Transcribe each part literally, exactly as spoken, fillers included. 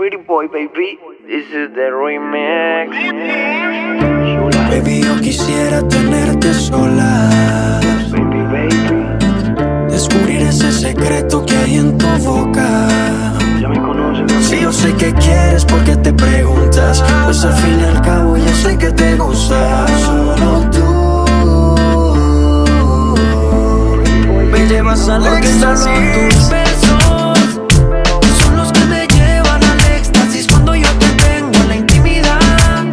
Pretty Boy, baby. This is the remix. Baby, yo quisiera tenerte sola. Baby, baby. Descubrir ese secreto que hay en tu boca. Ya me conoces. Si yo sé que quieres, ¿por qué te preguntas? Pues al fin y al cabo yo sé que te gusta. Solo tú me llevas al éxtasis. Tus besos son los que me llevan al éxtasis. Cuando yo te tengo en la intimidad,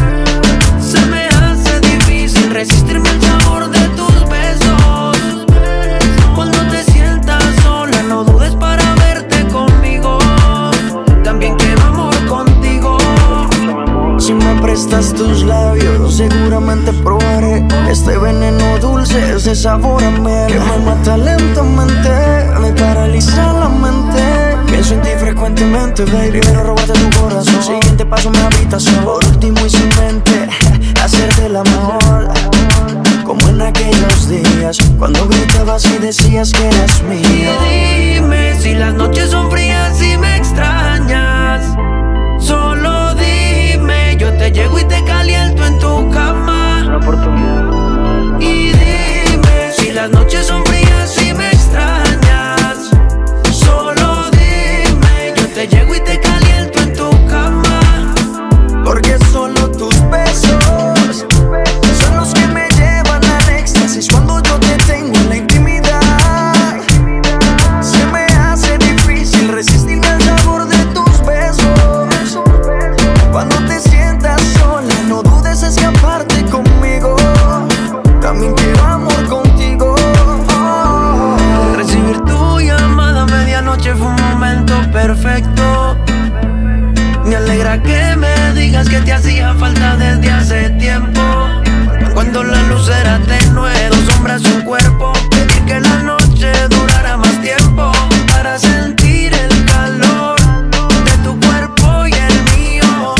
se me hace difícil resistirme al sabor de tus besos. Cuando te sientas sola, no dudes para verte conmigo. También quiero amor contigo. Si me prestas tus labios, seguramente probaré este veneno dulce, ese sabor a miel que me mata lentamente, me paraliza la mente. Pienso en ti frecuentemente, baby. Primero robarte tu corazón, siguiente paso mi habitación. Por último y sin mente, hacerte el amor. Como en aquellos días, cuando gritabas y decías que eras mía. Y dime si las noches son frías y me extrañas. Solo dime, yo te llego y te caliento en tu cama. Una oportunidad. Y dime si las noches son frías y me extrañas. Solo dime, yo te llego y te caliento en tu cama. Porque solo tus besos son los que me llevan al éxtasis. Cuando yo te tengo en la intimidad, se me hace difícil resistirme al sabor de tus besos. Cuando te sientas sola, no dudes escaparte conmigo. También quiero amor contigo. Recibir tu llamada a medianoche fue un momento perfecto. Me alegra que me digas que te hacía falta desde hace tiempo. Cuando la luz era tenue, dos sombras y un cuerpo. Pedí que la noche durara más tiempo para sentir el calor de tu cuerpo y el mío.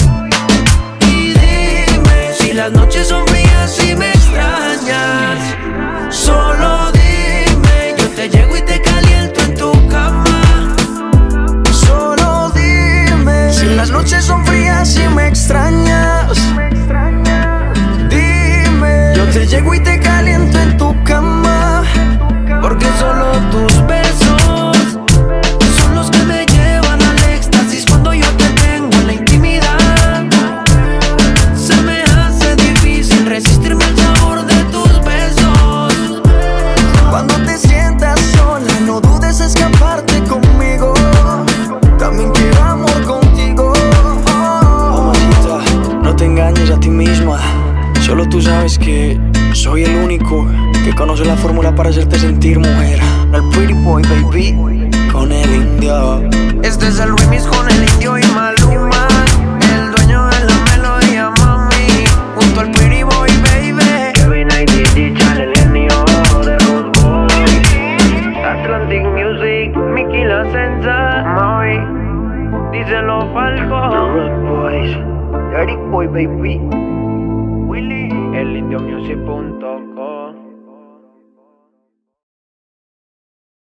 Y dime si las noches son frías y me extrañas. Solo dime, yo te llego y te caliento en tu cama. Solo dime si las noches son frías y me extrañas. Dime, yo te llego y te caliento en tu cama. Porque solo tus besos son los que me llevan al éxtasis. Cuando yo te tengo en la intimidad, se me hace difícil resistirme al sabor de tus besos. Cuando te sientas sola, no dudes escaparte conmigo. También quiero amor contigo. Mamacita, no te engañes a ti misma. Solo tú sabes que soy el único que conoce la fórmula para hacerte sentir mujer. El Pretty Boy, baby. Con el indio. Este es el remix con el indio y Maluma. El dueño de la melodía, mami. Junto al Pretty Boy, baby. Kevin I D D, Chale, el genio de Rude Boy. Atlantic Music, Mickey La Senza, Maui. Díselo Falco. The Rude Boys. Dirty Boy, baby. Willy. El indio music punto com.